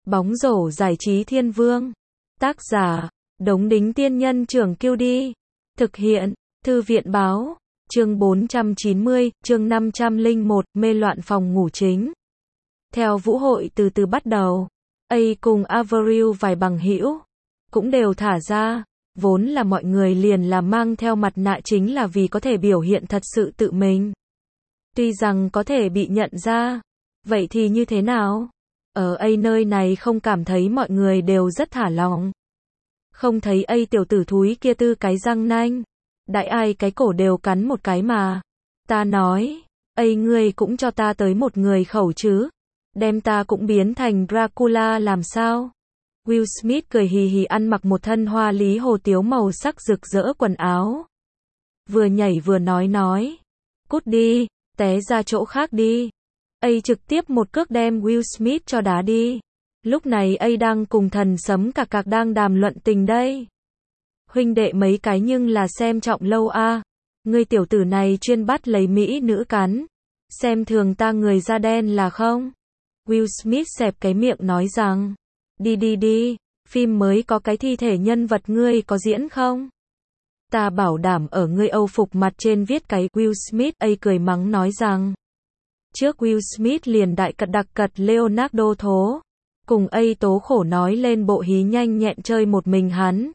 Bóng rổ giải trí thiên vương. Tác giả, Đống Đính Tiên Nhân Trưởng Kiêu Đi. Thực hiện, Thư viện Báo. Chương 490, chương 501, mê loạn phòng ngủ chính. Theo vũ hội từ từ bắt đầu, A cùng Avril vài bằng hữu cũng đều thả ra. Vốn là mọi người liền là mang theo mặt nạ chính là vì có thể biểu hiện thật sự tự mình. Tuy rằng có thể bị nhận ra, vậy thì như thế nào? Ở A nơi này không cảm thấy mọi người đều rất thả lỏng. Không thấy A tiểu tử thúi kia tư cái răng nanh. Đại ai cái cổ đều cắn một cái mà. Ta nói, A ngươi cũng cho ta tới một người khẩu chứ. Đem ta cũng biến thành Dracula làm sao? Will Smith cười hì hì ăn mặc một thân hoa lý hồ tiếu màu sắc rực rỡ quần áo. Vừa nhảy vừa nói. Cút đi, té ra chỗ khác đi. A trực tiếp một cước đem Will Smith cho đá đi. Lúc này A đang cùng thần sấm cạc đang đàm luận tình đây. Huynh đệ mấy cái nhưng là xem trọng lâu a. Ngươi tiểu tử này chuyên bắt lấy mỹ nữ cắn. Xem thường ta người da đen là không? Will Smith xẹp cái miệng nói rằng. Đi, phim mới có cái thi thể nhân vật ngươi có diễn không? Ta bảo đảm ở ngươi Âu phục mặt trên viết cái Will Smith. A cười mắng nói rằng. Trước Will Smith liền đại đặc cật Leonardo thố. Cùng A tố khổ nói lên bộ hí nhanh nhẹn chơi một mình hắn.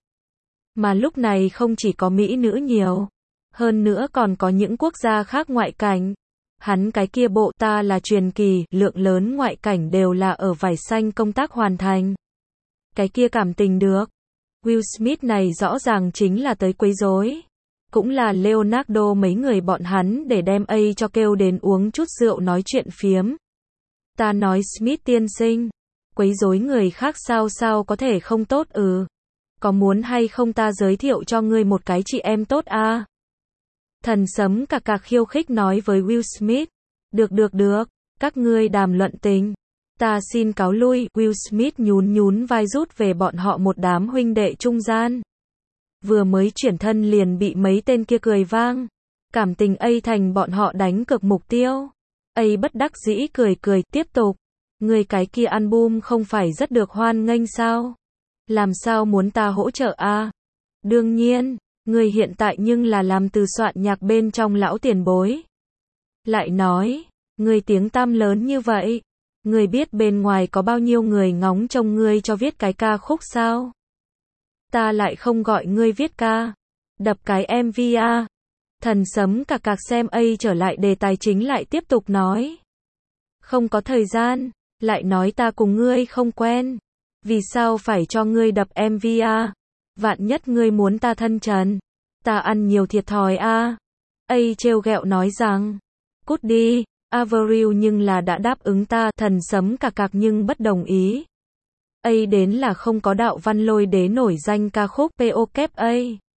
Mà lúc này không chỉ có mỹ nữ nhiều. Hơn nữa còn có những quốc gia khác ngoại cảnh. Hắn cái kia bộ ta là truyền kỳ, lượng lớn ngoại cảnh đều là ở vải xanh công tác hoàn thành. Cái kia cảm tình được. Will Smith này rõ ràng chính là tới quấy rối. Cũng là Leonardo mấy người bọn hắn để đem A cho kêu đến uống chút rượu nói chuyện phiếm. Ta nói Smith tiên sinh, quấy rối người khác sao có thể không tốt Có muốn hay không ta giới thiệu cho ngươi một cái chị em tốt a? Thần sấm cạc khiêu khích nói với Will Smith. Được, các ngươi đàm luận tình. Ta xin cáo lui. Will Smith nhún vai rút về bọn họ một đám huynh đệ trung gian. Vừa mới chuyển thân liền bị mấy tên kia cười vang. Cảm tình A thành bọn họ đánh cược mục tiêu. A bất đắc dĩ cười tiếp tục. Người cái kia album không phải rất được hoan nghênh sao? Làm sao muốn ta hỗ trợ a? Đương nhiên, người hiện tại nhưng là làm từ soạn nhạc bên trong lão tiền bối. Lại nói, người tiếng tăm lớn như vậy, người biết bên ngoài có bao nhiêu người ngóng trông ngươi cho viết cái ca khúc sao? Ta lại không gọi ngươi viết ca, đập cái MV a. Thần sấm cạc xem A trở lại đề tài chính lại tiếp tục nói. Không có thời gian, lại nói ta cùng ngươi không quen. Vì sao phải cho ngươi đập MV a? Vạn nhất ngươi muốn ta thân trần, ta ăn nhiều thiệt thòi a. A trêu ghẹo nói rằng. Cút đi, Avril nhưng là đã đáp ứng ta. Thần sấm cạc nhưng bất đồng ý. A đến là không có đạo văn lôi đế nổi danh ca khúc POKA.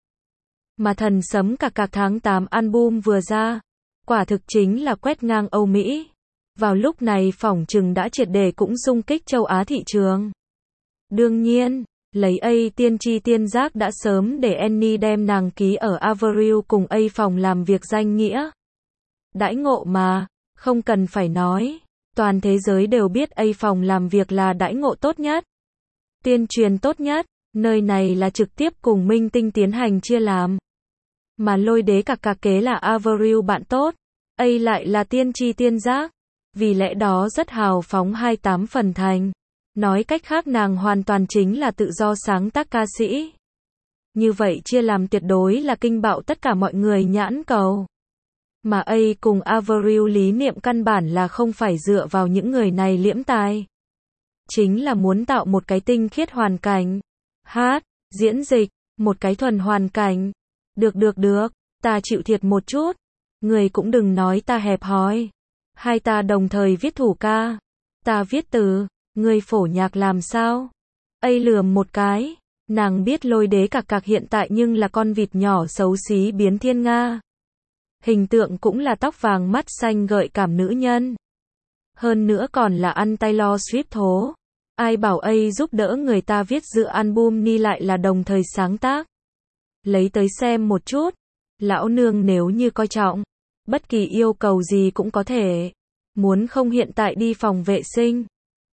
Mà thần sấm cạc tháng 8 album vừa ra, quả thực chính là quét ngang Âu Mỹ. Vào lúc này phỏng chừng đã triệt để cũng xung kích châu Á thị trường. Đương nhiên, lấy A tiên tri tiên giác đã sớm để Annie đem nàng ký ở Avril cùng A phòng làm việc danh nghĩa. Đãi ngộ mà, không cần phải nói, toàn thế giới đều biết A phòng làm việc là đãi ngộ tốt nhất. Tuyên truyền tốt nhất, nơi này là trực tiếp cùng minh tinh tiến hành chia làm. Mà lôi đế cạc kế là Avril bạn tốt, A lại là tiên tri tiên giác. Vì lẽ đó rất hào phóng 28 phần thành. Nói cách khác nàng hoàn toàn chính là tự do sáng tác ca sĩ. Như vậy chia làm tuyệt đối là kinh bạo tất cả mọi người nhãn cầu. Mà A cùng Avril lý niệm căn bản là không phải dựa vào những người này liễm tài. Chính là muốn tạo một cái tinh khiết hoàn cảnh. Hát, diễn dịch, một cái thuần hoàn cảnh. Được, ta chịu thiệt một chút. Người cũng đừng nói ta hẹp hòi. Hai ta đồng thời viết thủ ca. Ta viết từ. Người phổ nhạc làm sao? A lườm một cái. Nàng biết lôi đế cạc hiện tại nhưng là con vịt nhỏ xấu xí biến thiên nga. Hình tượng cũng là tóc vàng mắt xanh gợi cảm nữ nhân. Hơn nữa còn là ăn Taylor Swift thố. Ai bảo A giúp đỡ người ta viết dự album ni lại là đồng thời sáng tác. Lấy tới xem một chút. Lão nương nếu như coi trọng. Bất kỳ yêu cầu gì cũng có thể. Muốn không hiện tại đi phòng vệ sinh.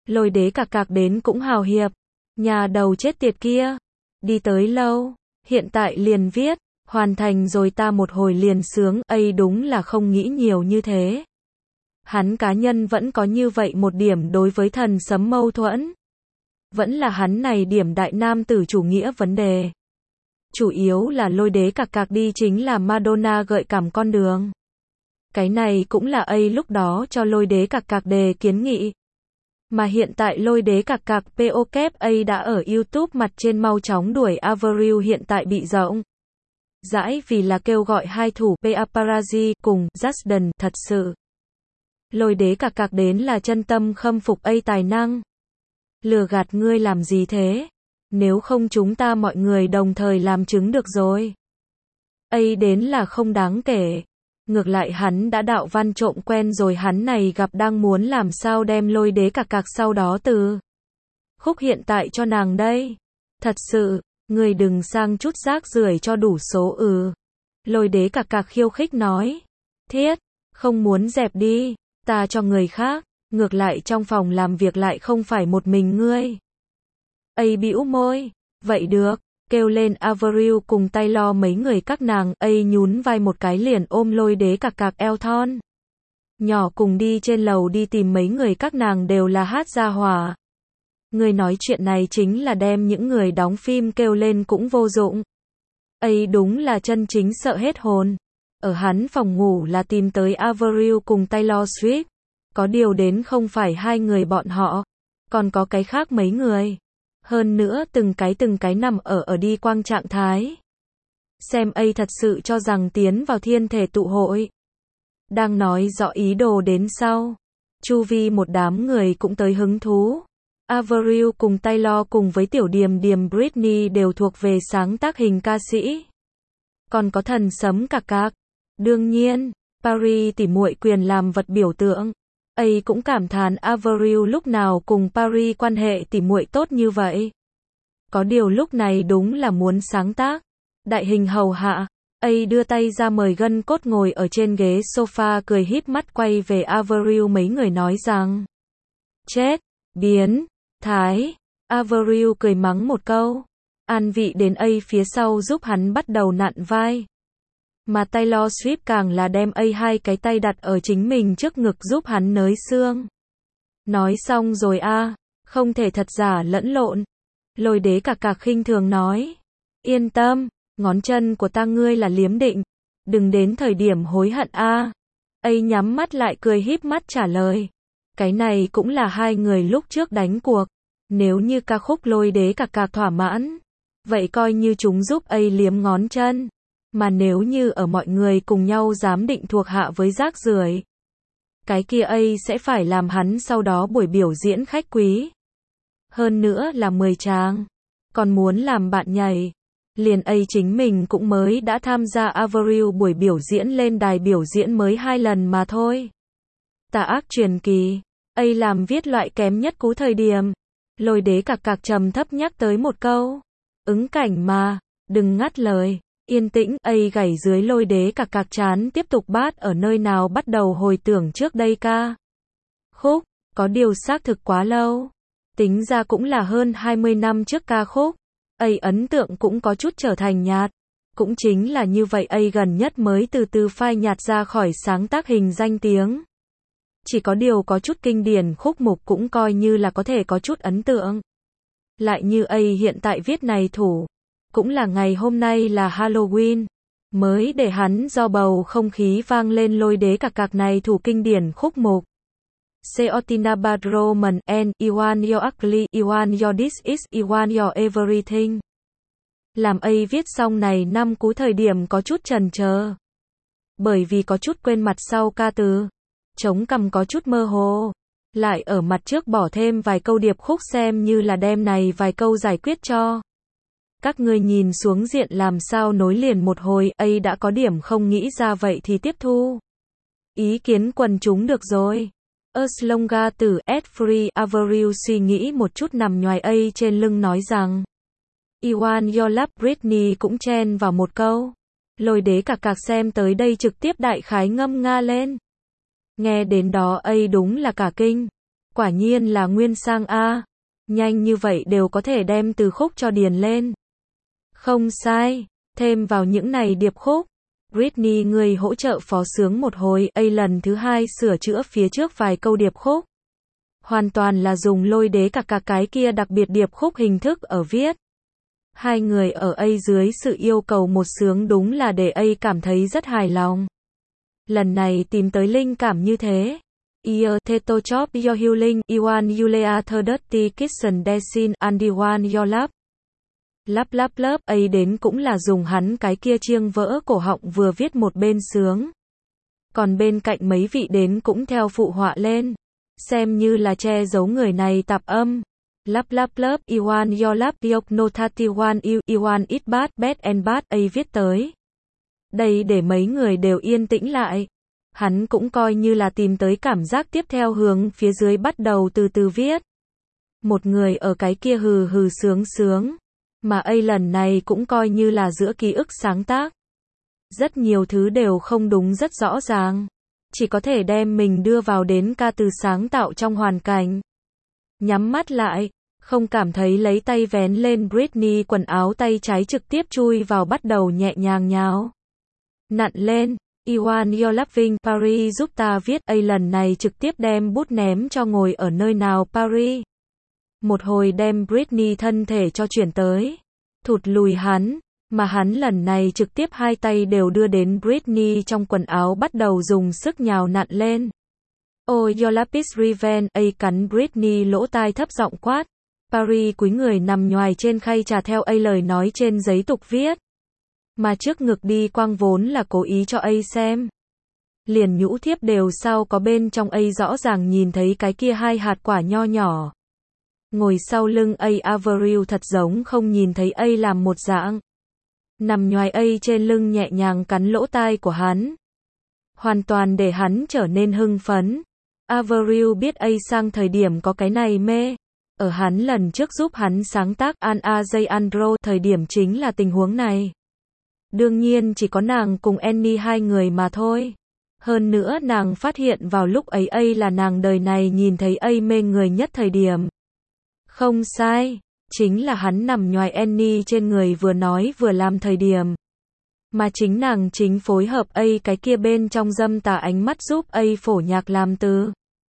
Lôi đế cạc cạc đến cũng hào hiệp. Nhà đầu chết tiệt kia. Đi tới lâu. Hiện tại liền viết. Hoàn thành rồi ta một hồi liền sướng. Ấy đúng là không nghĩ nhiều như thế. Hắn cá nhân vẫn có như vậy một điểm đối với thần sấm mâu thuẫn. Vẫn là hắn này điểm đại nam tử chủ nghĩa vấn đề. Chủ yếu là lôi đế cạc cạc đi chính là Madonna gợi cảm con đường. Cái này cũng là ấy lúc đó cho lôi đế cạc cạc đề kiến nghị. Mà hiện tại lôi đế cạc cạc POKA đã ở YouTube mặt trên mau chóng đuổi Avril hiện tại bị rộng rãi vì là kêu gọi hai thủ Paparazzi cùng Justin thật sự. Lôi đế cạc cạc đến là chân tâm khâm phục ấy tài năng. Lừa gạt ngươi làm gì thế? Nếu không chúng ta mọi người đồng thời làm chứng được rồi. Ấy đến là không đáng kể. Ngược lại hắn đã đạo văn trộm quen rồi hắn này gặp đang muốn làm sao đem lôi đế cạc cạc sau đó từ khúc hiện tại cho nàng đây. Thật sự, người đừng sang chút rác rưởi cho đủ số Lôi đế cạc cạc khiêu khích nói. Thiết, không muốn dẹp đi, ta cho người khác, ngược lại trong phòng làm việc lại không phải một mình ngươi. Ấy bĩu môi, vậy được. Kêu lên Avril cùng tay lo mấy người các nàng, ấy nhún vai một cái liền ôm lôi đế cạc cạc eo thon. Nhỏ cùng đi trên lầu đi tìm mấy người các nàng đều là hát gia hỏa. Người nói chuyện này chính là đem những người đóng phim kêu lên cũng vô dụng. Ấy đúng là chân chính sợ hết hồn. Ở hắn phòng ngủ là tìm tới Avril cùng Taylor Swift. Có điều đến không phải hai người bọn họ, còn có cái khác mấy người. Hơn nữa từng cái nằm ở đi quang trạng thái. Xem ấy thật sự cho rằng tiến vào thiên thể tụ hội. Đang nói rõ ý đồ đến sau. Chu vi một đám người cũng tới hứng thú. Avril cùng Taylor cùng với tiểu điềm điềm Britney đều thuộc về sáng tác hình ca sĩ. Còn có thần sấm cạc cạc. Đương nhiên, Paris tỉ muội quyền làm vật biểu tượng. Ấy cũng cảm thán Avril lúc nào cùng Paris quan hệ tỉ muội tốt như vậy. Có điều lúc này đúng là muốn sáng tác. Đại hình hầu hạ. Ấy đưa tay ra mời gân cốt ngồi ở trên ghế sofa cười híp mắt quay về Avril mấy người nói rằng. Chết, biến, thái. Avril cười mắng một câu. An vị đến ấy phía sau giúp hắn bắt đầu nặn vai. Mà Taylor Swift càng là đem hai cái tay đặt ở chính mình trước ngực giúp hắn nới xương. Nói xong rồi không thể thật giả lẫn lộn. Lôi đế cạc cạc khinh thường nói. Yên tâm, ngón chân của ta ngươi là liếm định. Đừng đến thời điểm hối hận Ấy nhắm mắt lại cười híp mắt trả lời. Cái này cũng là hai người lúc trước đánh cuộc. Nếu như ca khúc lôi đế cạc cạc thỏa mãn, vậy coi như chúng giúp liếm ngón chân. Mà nếu như ở mọi người cùng nhau giám định thuộc hạ với rác rưởi, cái kia sẽ phải làm hắn sau đó buổi biểu diễn khách quý. Hơn nữa là 10 tràng. Còn muốn làm bạn nhảy. Liền chính mình cũng mới đã tham gia Avril buổi biểu diễn lên đài biểu diễn mới 2 lần mà thôi. Tà ác truyền kỳ. Làm viết loại kém nhất cú thời điểm. Lôi đế cạc cạc trầm thấp nhắc tới một câu. Ứng cảnh mà. Đừng ngắt lời. Yên tĩnh, gảy dưới lôi đế cạc cạc chán tiếp tục bát ở nơi nào bắt đầu hồi tưởng trước đây ca khúc, có điều xác thực quá lâu. Tính ra cũng là hơn 20 năm trước ca khúc. Ấn tượng cũng có chút trở thành nhạt. Cũng chính là như vậy gần nhất mới từ từ phai nhạt ra khỏi sáng tác hình danh tiếng. Chỉ có điều có chút kinh điển khúc mục cũng coi như là có thể có chút ấn tượng. Lại như hiện tại viết này thủ. Cũng là ngày hôm nay là Halloween. Mới để hắn do bầu không khí vang lên lôi đế cạc cạc này thủ kinh điển khúc mục. Seotina Badroman and I want your ugly, I want your this is, I want your everything. Làm viết xong này năm cú thời điểm có chút chần chờ. Bởi vì có chút quên mặt sau ca từ. Trống cằm có chút mơ hồ. Lại ở mặt trước bỏ thêm vài câu điệp khúc xem như là đem này vài câu giải quyết cho. Các ngươi nhìn xuống diện làm sao nối liền một hồi, đã có điểm không nghĩ ra vậy thì tiếp thu. Ý kiến quần chúng được rồi. Slonga từ Ed Free Avril suy nghĩ một chút nằm nhoài trên lưng nói rằng. I want your love Britney cũng chen vào một câu. Lôi đế cạc cạc xem tới đây trực tiếp đại khái ngâm nga lên. Nghe đến đó đúng là cả kinh. Quả nhiên là nguyên sang a. Nhanh như vậy đều có thể đem từ khúc cho điền lên. Không sai, thêm vào những này điệp khúc. Britney người hỗ trợ phó xướng một hồi, lần thứ hai sửa chữa phía trước vài câu điệp khúc. Hoàn toàn là dùng lôi đế cả cái kia đặc biệt điệp khúc hình thức ở viết. Hai người ở dưới sự yêu cầu một xướng đúng là để cảm thấy rất hài lòng. Lần này tìm tới linh cảm như thế. Ear Theto Chop Your Healing, Iwan Yulia Thơ Dirty Kitchen Desin, Andy One Your Love. Lắp lớp, đến cũng là dùng hắn cái kia chiêng vỡ cổ họng vừa viết một bên sướng. Còn bên cạnh mấy vị đến cũng theo phụ họa lên. Xem như là che giấu người này tạp âm. Lắp lớp, Iwan Your Love, Yok No 31 You, Iwan It Bad, Bad and Bad, viết tới. Đây để mấy người đều yên tĩnh lại. Hắn cũng coi như là tìm tới cảm giác tiếp theo hướng phía dưới bắt đầu từ từ viết. Một người ở cái kia hừ hừ sướng. Mà lần này cũng coi như là giữa ký ức sáng tác. Rất nhiều thứ đều không đúng rất rõ ràng. Chỉ có thể đem mình đưa vào đến ca từ sáng tạo trong hoàn cảnh. Nhắm mắt lại, không cảm thấy lấy tay vén lên Britney quần áo tay trái trực tiếp chui vào bắt đầu nhẹ nhàng nháo. Nặn lên, Iwan Your Loving Paris giúp ta viết, lần này trực tiếp đem bút ném cho ngồi ở nơi nào Paris. Một hồi đem Britney thân thể cho chuyển tới. Thụt lùi hắn, mà hắn lần này trực tiếp hai tay đều đưa đến Britney trong quần áo bắt đầu dùng sức nhào nặn lên. Oh your lapis revenge, cắn Britney lỗ tai thấp giọng quát. Paris cúi người nằm nhoài trên khay trà theo lời nói trên giấy tục viết. Mà trước ngực đi quang vốn là cố ý cho xem. Liền nhũ thiếp đều sau có bên trong rõ ràng nhìn thấy cái kia hai hạt quả nho nhỏ. Ngồi sau lưng Avril thật giống không nhìn thấy làm một dạng. Nằm nhoài trên lưng nhẹ nhàng cắn lỗ tai của hắn. Hoàn toàn để hắn trở nên hưng phấn. Avril biết sang thời điểm có cái này mê. Ở hắn lần trước giúp hắn sáng tác Anna J. Andro thời điểm chính là tình huống này. Đương nhiên chỉ có nàng cùng Annie hai người mà thôi. Hơn nữa nàng phát hiện vào lúc ấy là nàng đời này nhìn thấy mê người nhất thời điểm. Không sai, chính là hắn nằm nhoài Annie trên người vừa nói vừa làm thời điểm. Mà chính nàng chính phối hợp cái kia bên trong dâm tà ánh mắt giúp phổ nhạc làm từ.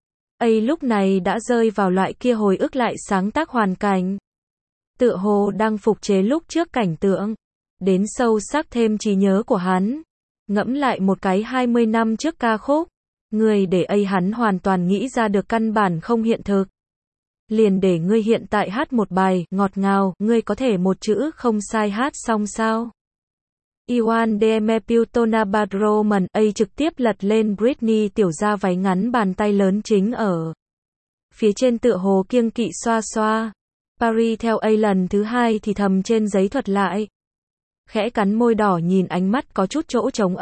Lúc này đã rơi vào loại kia hồi ức lại sáng tác hoàn cảnh. Tựa hồ đang phục chế lúc trước cảnh tượng. Đến sâu sắc thêm trí nhớ của hắn. Ngẫm lại một cái 20 năm trước ca khúc. Người để hắn hoàn toàn nghĩ ra được căn bản không hiện thực. Liền để ngươi hiện tại hát một bài, ngọt ngào, ngươi có thể một chữ không sai hát xong sao? Iwan Deme Putona Badroman, trực tiếp lật lên Britney tiểu ra váy ngắn bàn tay lớn chính ở. Phía trên tựa hồ kiêng kỵ xoa xoa. Paris theo lần thứ hai thì thầm trên giấy thuật lại. Khẽ cắn môi đỏ nhìn ánh mắt có chút chỗ trống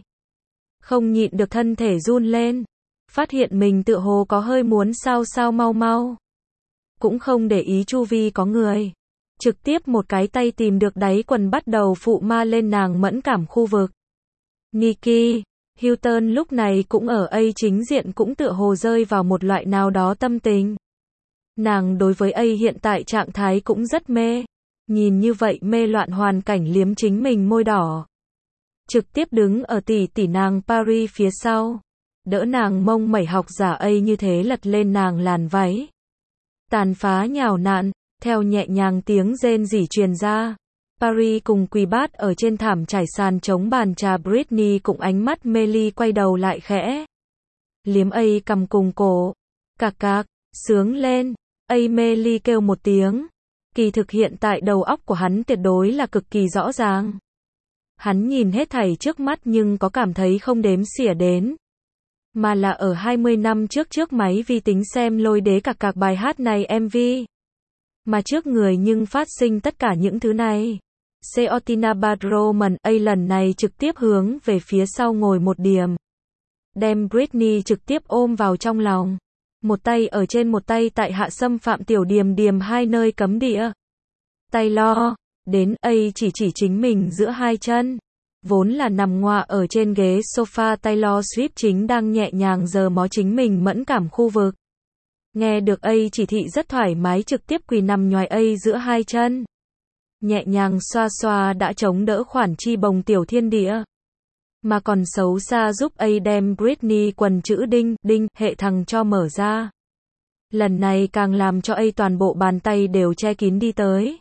Không nhịn được thân thể run lên. Phát hiện mình tựa hồ có hơi muốn sao mau. Cũng không để ý chu vi có người. Trực tiếp một cái tay tìm được đáy quần bắt đầu phụ ma lên nàng mẫn cảm khu vực. Nikki Hilton lúc này cũng ở chính diện cũng tựa hồ rơi vào một loại nào đó tâm tình. Nàng đối với hiện tại trạng thái cũng rất mê. Nhìn như vậy mê loạn hoàn cảnh liếm chính mình môi đỏ. Trực tiếp đứng ở tỷ nàng Paris phía sau. Đỡ nàng mông mẩy học giả như thế lật lên nàng làn váy. Tàn phá nhào nặn, theo nhẹ nhàng tiếng rên rỉ truyền ra. Paris cùng quỳ bát ở trên thảm trải sàn chống bàn trà Britney cùng ánh mắt mê ly quay đầu lại khẽ. Liếm cầm cùng cổ. Cạc, sướng lên. Mê ly kêu một tiếng. Kỳ thực hiện tại đầu óc của hắn tuyệt đối là cực kỳ rõ ràng. Hắn nhìn hết thảy trước mắt nhưng có cảm thấy không đếm xỉa đến. Mà là ở 20 năm trước máy vi tính xem lôi đế cạc bài hát này MV. Mà trước người nhưng phát sinh tất cả những thứ này. Seotina Badroman lần này trực tiếp hướng về phía sau ngồi một điểm. Đem Britney trực tiếp ôm vào trong lòng. Một tay ở trên một tay tại hạ xâm phạm tiểu điềm hai nơi cấm địa. Tay lo, đến chỉ chính mình giữa hai chân. Vốn là nằm ngoạ ở trên ghế sofa Taylor Swift chính đang nhẹ nhàng giở mó chính mình mẫn cảm khu vực. Nghe được ấy chỉ thị rất thoải mái trực tiếp quỳ nằm nhoài ấy giữa hai chân. Nhẹ nhàng xoa xoa đã chống đỡ khoản chi bồng tiểu thiên địa. Mà còn xấu xa giúp ấy đem Britney quần chữ đinh, đinh, hệ thằng cho mở ra. Lần này càng làm cho ấy toàn bộ bàn tay đều che kín đi tới.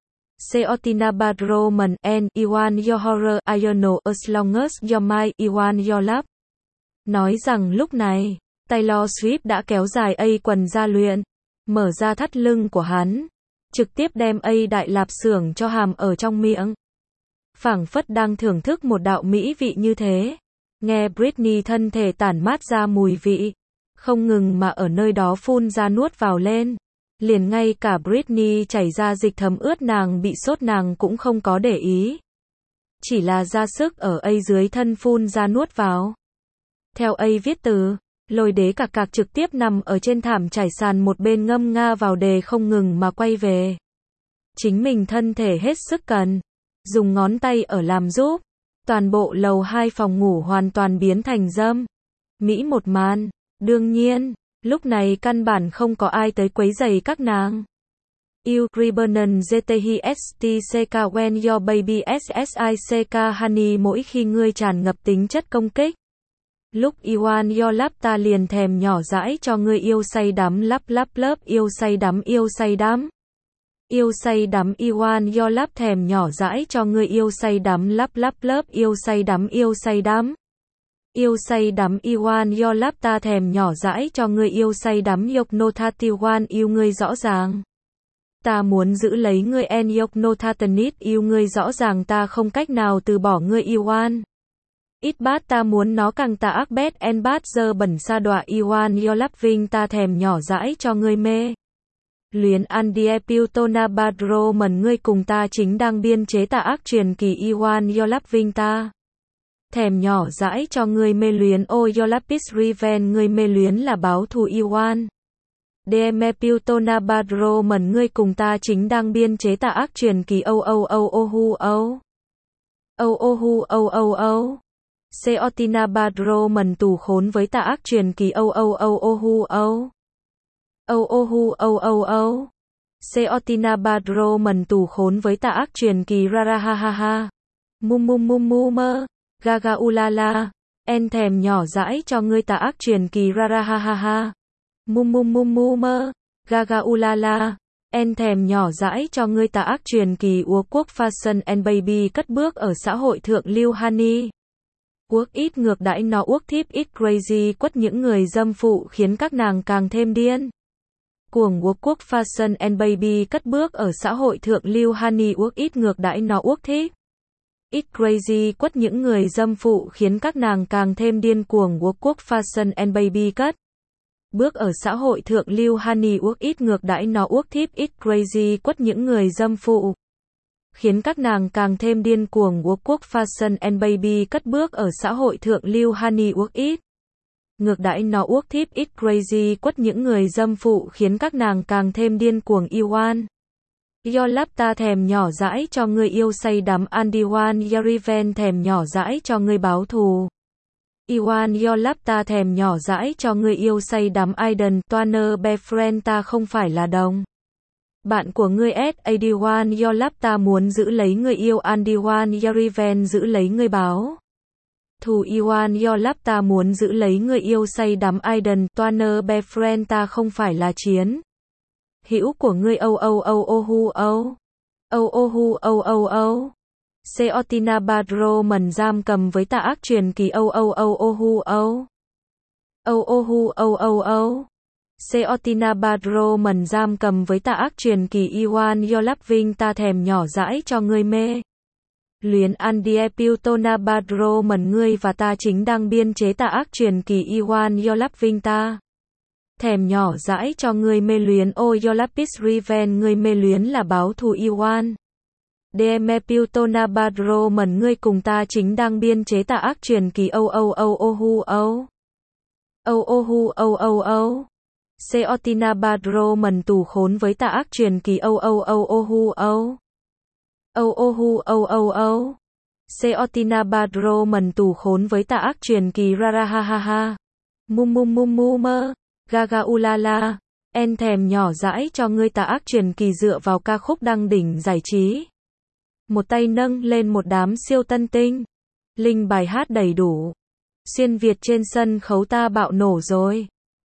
Seotina Badroman and Iwan your horror I know as long as your mind Iwan your love. Nói rằng lúc này, Taylor Swift đã kéo dài ấy quần ra luyện, mở ra thắt lưng của hắn, trực tiếp đem ấy đại lạp xưởng cho hàm ở trong miệng. Phảng phất đang thưởng thức một đạo mỹ vị như thế. Nghe Britney thân thể tản mát ra mùi vị, không ngừng mà ở nơi đó phun ra nuốt vào lên. Liền ngay cả Britney chảy ra dịch thấm ướt nàng bị sốt nàng cũng không có để ý. Chỉ là ra sức ở ấy dưới thân phun ra nuốt vào. Theo ấy viết từ, Lôi Đế cạc cạc trực tiếp nằm ở trên thảm trải sàn một bên ngâm nga vào đề không ngừng mà quay về. Chính mình thân thể hết sức cần, dùng ngón tay ở làm giúp. Toàn bộ lầu 2 phòng ngủ hoàn toàn biến thành dâm. Mỹ một màn, đương nhiên, lúc này căn bản không có ai tới quấy rầy các nàng. You Ribbon GTHSTCK when your baby SSICK honey mỗi khi ngươi tràn ngập tính chất công kích. Lúc Iwan your love ta liền thèm nhỏ dãi cho ngươi yêu say đắm lắp lắp lớp yêu say đắm yêu say đắm. Yêu say đắm Iwan your love thèm nhỏ dãi cho ngươi yêu say đắm lắp lắp lớp yêu say đắm yêu say đắm. Yêu say đắm Iwan your love ta thèm nhỏ dãi cho ngươi yêu say đắm yok no thatiwan yêu ngươi rõ ràng. Ta muốn giữ lấy ngươi en yok no thatanit yêu ngươi rõ ràng ta không cách nào từ bỏ ngươi Iwan. Ít bát ta muốn nó càng ta ác bét en bát dơ bẩn sa đọa Iwan your love vinh ta thèm nhỏ dãi cho ngươi mê. Luyến Andie Piltona Badro mần ngươi cùng ta chính đang biên chế tà ác truyền kỳ Iwan your love vinh ta. Thèm nhỏ dãi cho ngươi mê luyến ô your lapis riven ngươi mê luyến là báo thù Iwan. Deme Piltona Badro mần ngươi cùng ta chính đang biên chế tà ác truyền kỳ âu âu âu ô hu âu. Âu ô hu âu âu âu. Seotina Badro mần tù khốn với tà ác truyền kỳ âu âu âu ô hu âu. Âu ô hu âu âu âu. Seotina Badro mần tù khốn với tà ác truyền kỳ rara ha ha ha. Mum mum mum mu mơ. Gaga ulala. En thèm nhỏ dãi cho ngươi tà ác truyền kỳ rara ha ha ha. Mum mum mum mu mơ. Gaga ulala. En thèm nhỏ dãi cho ngươi tà ác truyền kỳ Úa quốc Fashion and Baby cất bước ở xã hội thượng lưu Honey. Uốc ít ngược đãi nó uốc thiếp ít crazy quất những người dâm phụ khiến các nàng càng thêm điên. Cuồng uốc quốc Fashion and Baby cất bước ở xã hội thượng lưu Honey uốc ít ngược đãi nó uốc thiếp. Ít crazy quất những người dâm phụ khiến các nàng càng thêm điên cuồng uốc quốc Fashion and Baby cất. Bước ở xã hội thượng lưu Honey uốc ít ngược đãi nó uốc thiếp ít crazy quất những người dâm phụ. Khiến các nàng càng thêm điên cuồng uốc quốc Fashion and Baby cất bước ở xã hội thượng lưu Honey uốc ít. Ngược đãi nó uốc thiếp ít crazy quất những người dâm phụ khiến các nàng càng thêm điên cuồng Iwan. Your love ta thèm nhỏ dãi cho ngươi yêu say đắm Andiwan Yariven thèm nhỏ dãi cho ngươi báo thù. Iwan your love ta thèm nhỏ dãi cho ngươi yêu say đắm Aiden Toner Befriend ta không phải là đồng. Bạn của ngươi SAD1 your love ta muốn giữ lấy người yêu Andiwan Yariven giữ lấy người báo. Thù Iwan your love ta muốn giữ lấy người yêu say đắm Aiden Toner Befriend ta không phải là chiến. Hữu của ngươi âu âu âu ô hu âu. Âu ô hu âu âu âu. Seotina Badro mần giam cầm với tà ác truyền kỳ âu âu âu ô hu âu. Âu ô hu âu âu âu. Seotina Badro mần giam cầm với tà ác truyền kỳ Iwan your love vinh ta thèm nhỏ dãi cho ngươi mê. Luyến Andie Piltona Badro mần ngươi và ta chính đang biên chế tà ác truyền kỳ Iwan your love vinh ta. Thèm nhỏ dãi cho ngươi mê luyến ô your lapis riven ngươi mê luyến là báo thù Iwan. Deme Piltona Badro mần ngươi cùng ta chính đang biên chế tà ác truyền kỳ âu âu âu ô hu âu. Âu ô hu âu âu âu. Seotina Badro mần tù khốn với tà ác truyền kỳ âu âu âu ô hu âu. Âu ô hu âu âu âu. Seotina Badro mần tù khốn với tà ác truyền kỳ rara ha ha ha. Mum mum mum mu mơ. Gaga ulala. En thèm nhỏ dãi cho ngươi tà ác truyền kỳ dựa vào ca khúc đăng đỉnh giải trí. Một tay nâng lên một đám siêu tân tinh. Linh bài hát đầy đủ. Xuyên Việt trên sân khấu ta bạo nổ rồi.